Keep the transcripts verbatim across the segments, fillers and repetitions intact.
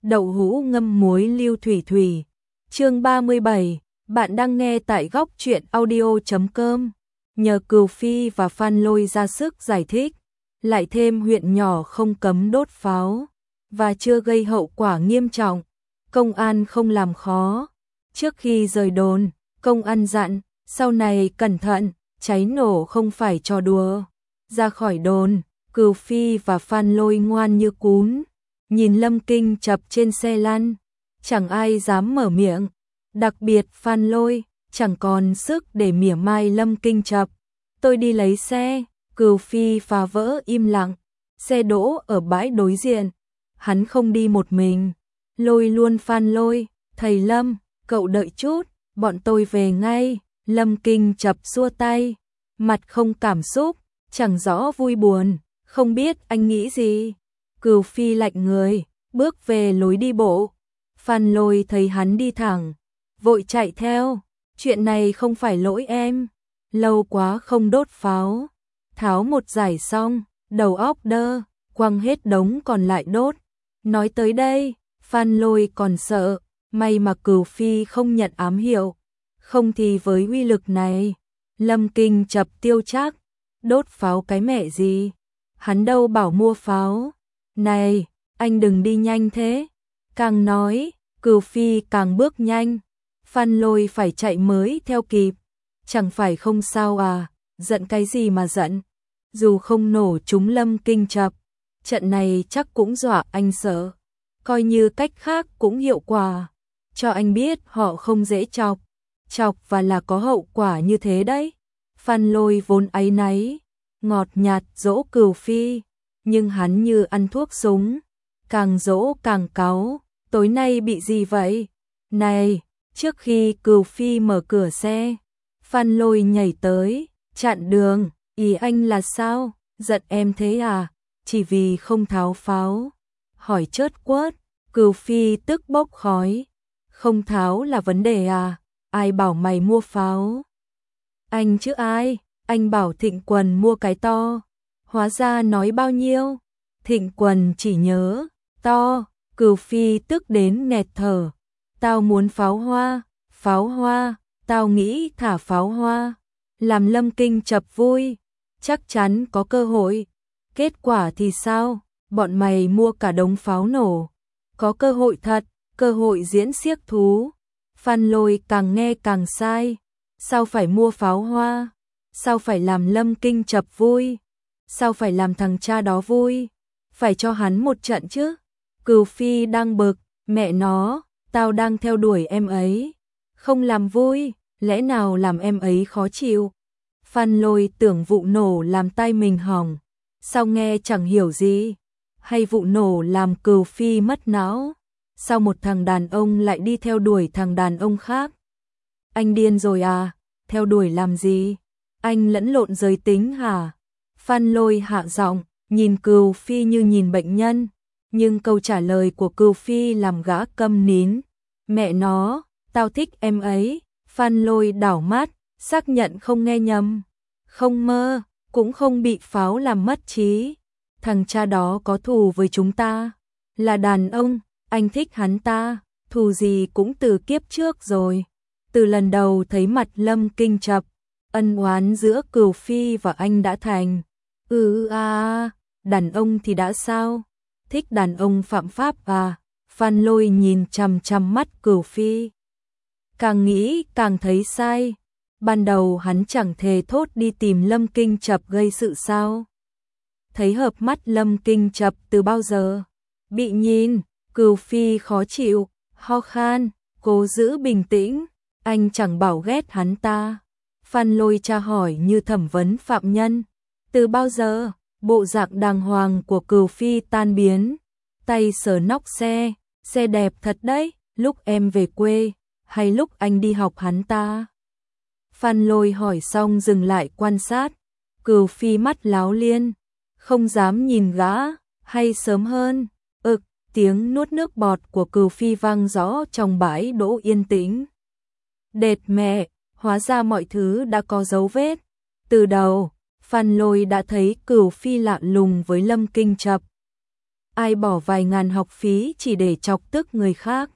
Đậu hũ ngâm muối lưu thủy thủy. Chương ba mươi bảy, bạn đang nghe tại góc truyện audio chấm com. Nhờ Cừu Phi và Phan Lôi ra sức giải thích, lại thêm huyện nhỏ không cấm đốt pháo và chưa gây hậu quả nghiêm trọng, công an không làm khó. Trước khi rời đồn, công an dặn, sau này cẩn thận, cháy nổ không phải trò đùa. Ra khỏi đồn, Cừu Phi và Phan Lôi ngoan như cún, nhìn Lâm Kinh Chập trên xe lăn, chẳng ai dám mở miệng, đặc biệt Phan Lôi, chẳng còn sức để mỉa mai Lâm Kinh Chập. Tôi đi lấy xe. Cừu Phi phá vỡ im lặng, xe đỗ ở bãi đối diện, hắn không đi một mình, lôi luôn Phan Lôi. Thầy Lâm, cậu đợi chút, bọn tôi về ngay. Lâm Kinh Chập xua tay, mặt không cảm xúc, chẳng rõ vui buồn, không biết anh nghĩ gì. Cừu Phi lạnh người, bước về lối đi bộ. Phan Lôi thấy hắn đi thẳng, vội chạy theo. Chuyện này không phải lỗi em, lâu quá không đốt pháo. Tháo một giải xong, đầu óc đơ, quăng hết đống còn lại đốt. Nói tới đây, Phan Lôi còn sợ, may mà Cừu Phi không nhận ám hiệu, không thì với uy lực này, Lâm Kinh Chập tiêu chắc. Đốt pháo cái mẹ gì, hắn đâu bảo mua pháo. Này, anh đừng đi nhanh thế. Càng nói, Cừu Phi càng bước nhanh, Phan Lôi phải chạy mới theo kịp. Chẳng phải không sao à, giận cái gì mà giận. Dù không nổ trúng Lâm Kinh Chập, trận này chắc cũng dọa anh sợ. Coi như cách khác cũng hiệu quả, cho anh biết họ không dễ chọc. Chọc và là có hậu quả như thế đấy. Phan Lôi vốn áy náy, ngọt nhạt dỗ Cừu Phi, nhưng hắn như ăn thuốc súng, càng dỗ càng cáu. Tối nay bị gì vậy? Này, trước khi Cừu Phi mở cửa xe, Phan Lôi nhảy tới, chặn đường. Ý anh là sao? Giận em thế à? Chỉ vì không tháo pháo? Hỏi chớt quớt. Cừu Phi tức bốc khói. Không tháo là vấn đề à? Ai bảo mày mua pháo? Anh chứ ai? Anh bảo Thịnh Quần mua cái to. Hóa ra nói bao nhiêu? Thịnh Quần chỉ nhớ to. Cừu Phi tức đến nghẹt thở. Tao muốn pháo hoa. Pháo hoa? Tao nghĩ thả pháo hoa, làm Lâm Kinh Chập vui, chắc chắn có cơ hội. Kết quả thì sao? Bọn mày mua cả đống pháo nổ. Có cơ hội thật, cơ hội diễn xiếc thú. Phan Lôi càng nghe càng sai. Sao phải mua pháo hoa? Sao phải làm Lâm Kinh Chập vui? Sao phải làm thằng cha đó vui? Phải cho hắn một trận chứ. Cừu Phi đang bực, mẹ nó, tao đang theo đuổi em ấy, không làm vui, lẽ nào làm em ấy khó chịu? Phan Lôi tưởng vụ nổ làm tay mình hỏng, sao nghe chẳng hiểu gì? Hay vụ nổ làm Cừu Phi mất não? Sao một thằng đàn ông lại đi theo đuổi thằng đàn ông khác? Anh điên rồi à? Theo đuổi làm gì? Anh lẫn lộn giới tính hả? Phan Lôi hạ giọng, nhìn Cừu Phi như nhìn bệnh nhân, nhưng câu trả lời của Cừu Phi làm gã câm nín. Mẹ nó, tao thích em ấy. Phan Lôi đảo mắt, xác nhận không nghe nhầm. Không mơ, cũng không bị pháo làm mất trí. Thằng cha đó có thù với chúng ta. Là đàn ông, anh thích hắn ta. Thù gì cũng từ kiếp trước rồi. Từ lần đầu thấy mặt Lâm Kinh Chập, ân oán giữa Cừu Phi và anh đã thành. Ừ à, đàn ông thì đã sao? Thích đàn ông phạm pháp à? Phan Lôi nhìn chằm chằm mắt Cừu Phi, càng nghĩ càng thấy sai. Ban đầu hắn chẳng thề thốt đi tìm Lâm Kinh Chập gây sự sao? Thấy hợp mắt Lâm Kinh Chập từ bao giờ? Bị nhìn, Cừu Phi khó chịu, ho khan, cố giữ bình tĩnh. Anh chẳng bảo ghét hắn ta. Phan Lôi tra hỏi như thẩm vấn phạm nhân. Từ bao giờ? Bộ dạng đàng hoàng của Cừu Phi tan biến, tay sờ nóc xe. Xe đẹp thật đấy, lúc em về quê, hay lúc anh đi học hắn ta? Phan Lôi hỏi xong dừng lại quan sát. Cừu Phi mắt láo liên, không dám nhìn gã. Hay sớm hơn? Ực, tiếng nuốt nước bọt của Cừu Phi vang rõ trong bãi đỗ yên tĩnh. Đệt mẹ, hóa ra mọi thứ đã có dấu vết. Từ đầu, Phan Lôi đã thấy Cừu Phi lạ lùng với Lâm Kinh Chập. ai bỏ vài ngàn học phí chỉ để chọc tức người khác.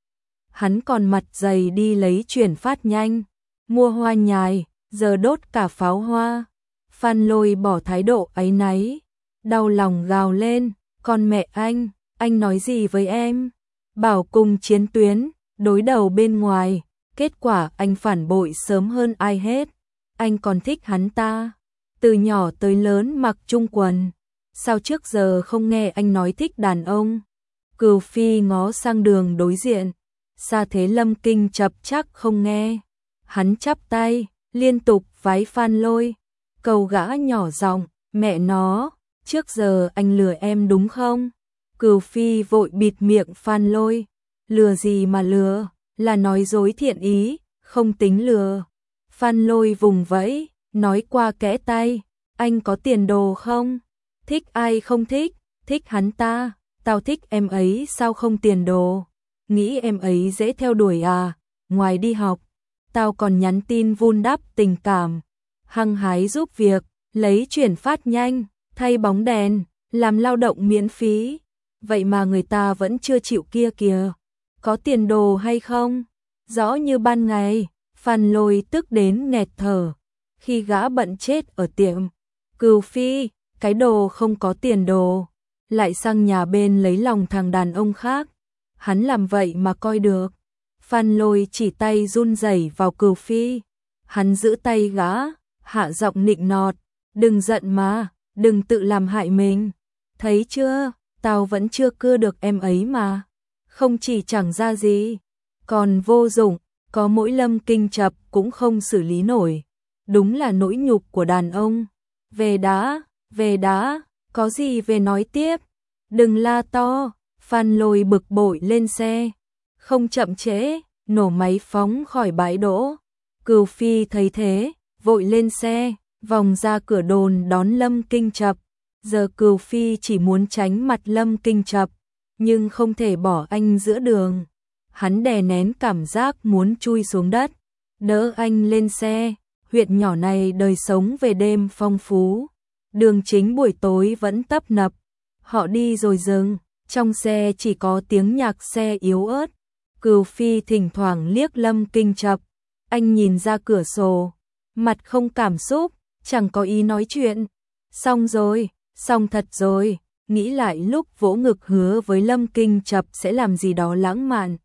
Hắn còn mặt dày đi lấy chuyển phát nhanh, mua hoa nhài, giờ đốt cả pháo hoa. Phan Lôi bỏ thái độ áy náy, đau lòng gào lên, con mẹ anh, anh nói gì với em? Bảo cùng chiến tuyến, đối đầu bên ngoài, kết quả anh phản bội sớm hơn ai hết. Anh còn thích hắn ta, từ nhỏ tới lớn mặc chung quần. Sao trước giờ không nghe anh nói thích đàn ông? Cửu Phi ngó sang đường đối diện, Sa Thế Lâm kinh chập chắc không nghe. Hắn chắp tay, liên tục vái Phan Lôi, cầu gã nhỏ giọng, mẹ nó, trước giờ anh lừa em đúng không? Cửu Phi vội bịt miệng Phan Lôi, lừa gì mà lừa, là nói dối thiện ý, không tính lừa. Phan Lôi vùng vẫy, nói qua kẽ tay, anh có tiền đồ không? Thích ai không thích, thích hắn ta, tao thích em ấy sao không tiền đồ? Nghĩ em ấy dễ theo đuổi à? Ngoài đi học, tao còn nhắn tin vun đắp tình cảm, hăng hái giúp việc, lấy chuyển phát nhanh, thay bóng đèn, làm lao động miễn phí. Vậy mà người ta vẫn chưa chịu kia kìa. Có tiền đồ hay không? Rõ như ban ngày. Phan Lôi tức đến nghẹt thở. Khi gã bận chết ở tiệm, Cửu Phi, cái đồ không có tiền đồ, lại sang nhà bên lấy lòng thằng đàn ông khác. Hắn làm vậy mà coi được. Phan Lôi chỉ tay run rẩy vào Cửu Phi. Hắn giữ tay gã, hạ giọng nịnh nọt, đừng giận mà, đừng tự làm hại mình. Thấy chưa, tao vẫn chưa cưa được em ấy mà. Không chỉ chẳng ra gì, còn vô dụng, có mỗi Lâm kinh chập cũng không xử lý nổi. Đúng là nỗi nhục của đàn ông. Về đã, về đã, có gì về nói tiếp. Đừng la to. Phan Lôi bực bội lên xe, không chậm trễ, nổ máy phóng khỏi bãi đỗ. Cửu Phi thấy thế, vội lên xe, vòng ra cửa đồn đón Lâm kinh chập. Giờ Cửu Phi chỉ muốn tránh mặt Lâm kinh chập, nhưng không thể bỏ anh giữa đường. Hắn đè nén cảm giác muốn chui xuống đất, đỡ anh lên xe. Huyện nhỏ này đời sống về đêm phong phú, đường chính buổi tối vẫn tấp nập. Họ đi rồi dừng, trong xe chỉ có tiếng nhạc xe yếu ớt. Cửu Phi thỉnh thoảng liếc Lâm kinh chập, anh nhìn ra cửa sổ, mặt không cảm xúc, chẳng có ý nói chuyện. Xong rồi, xong thật rồi, nghĩ lại lúc vỗ ngực hứa với Lâm kinh chập sẽ làm gì đó lãng mạn.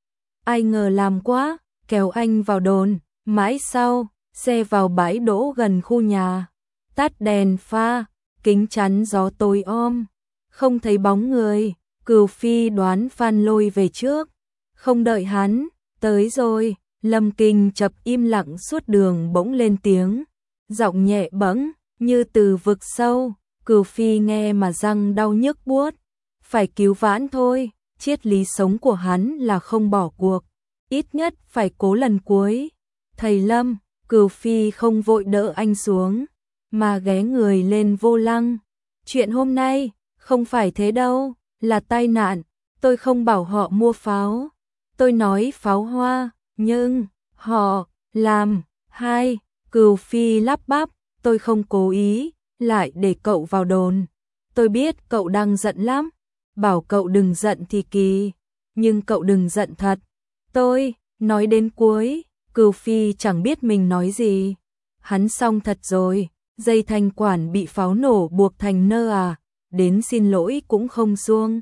Ai ngờ làm quá, kéo anh vào đồn. Mãi sau, xe vào bãi đỗ gần khu nhà, tắt đèn pha, kính chắn gió tối om, không thấy bóng người. Cửu Phi đoán Phan Lôi về trước, không đợi hắn, tới rồi. Lâm kinh chập im lặng suốt đường bỗng lên tiếng, giọng nhẹ bẫng như từ vực sâu. Cửu Phi nghe mà răng đau nhức buốt, phải cứu vãn thôi. Triết lý sống của hắn là không bỏ cuộc, ít nhất phải cố lần cuối. Thầy Lâm, Cửu Phi không vội đỡ anh xuống, mà ghé người lên vô lăng. Chuyện hôm nay, không phải thế đâu, là tai nạn, tôi không bảo họ mua pháo. Tôi nói pháo hoa, nhưng, họ, làm, hai. Cửu Phi lắp bắp, tôi không cố ý, lại để cậu vào đồn. Tôi biết cậu đang giận lắm, bảo cậu đừng giận thì kỳ, nhưng cậu đừng giận thật. Tôi, nói đến cuối, Cửu Phi chẳng biết mình nói gì. Hắn xong thật rồi, dây thanh quản bị pháo nổ buộc thành nơ à, đến xin lỗi cũng không xuông.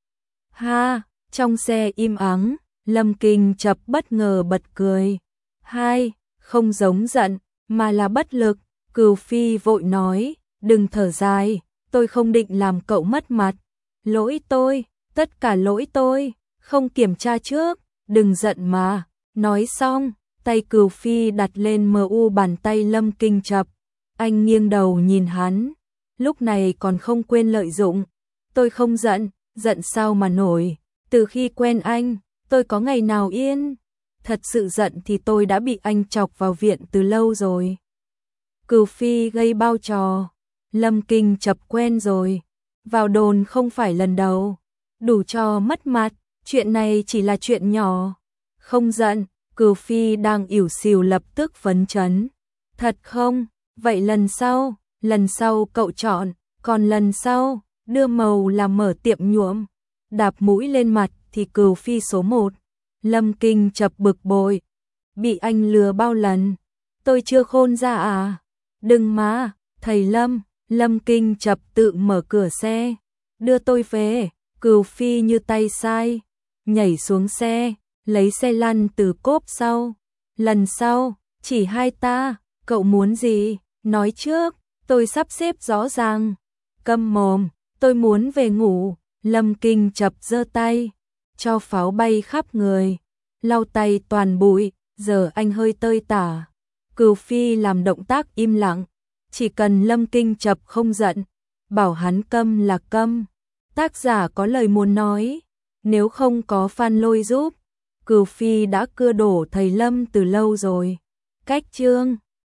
Ha, trong xe im ắng, Lâm kinh chập bất ngờ bật cười. Hai, không giống giận, mà là bất lực. Cửu Phi vội nói, đừng thở dài, tôi không định làm cậu mất mặt. Lỗi tôi, tất cả lỗi tôi, không kiểm tra trước, đừng giận mà. Nói xong, tay Cửu Phi đặt lên mờ u bàn tay Lâm kinh chập. Anh nghiêng đầu nhìn hắn, lúc này còn không quên lợi dụng. Tôi không giận, giận sao mà nổi, từ khi quen anh, tôi có ngày nào yên. Thật sự giận thì tôi đã bị anh chọc vào viện từ lâu rồi. Cửu Phi gây bao trò, Lâm kinh chập quen rồi, vào đồn không phải lần đầu, đủ cho mất mặt, chuyện này chỉ là chuyện nhỏ. Không giận, Cửu Phi đang ỉu xìu lập tức phấn chấn. Thật không? Vậy lần sau, lần sau cậu chọn, còn lần sau, đưa màu làm mở tiệm nhuộm, đạp mũi lên mặt thì Cửu Phi số một. Lâm Kinh Chập bực bội, bị anh lừa bao lần, tôi chưa khôn ra à? Đừng mà, thầy Lâm. Lâm Kinh Chập tự mở cửa xe, đưa tôi về. Cửu Phi như tay sai, nhảy xuống xe, lấy xe lăn từ cốp sau. Lần sau, chỉ hai ta, cậu muốn gì? Nói trước, tôi sắp xếp rõ ràng. Câm mồm, tôi muốn về ngủ. Lâm Kinh Chập giơ tay, cho pháo bay khắp người, lau tay toàn bụi, giờ anh hơi tơi tả. Cửu Phi làm động tác im lặng, chỉ cần Lâm Kinh Chập không giận, bảo hắn câm là câm. Tác giả có lời muốn nói, nếu không có fan lôi giúp, Cửu Phi đã cưa đổ thầy Lâm từ lâu rồi. Cách chương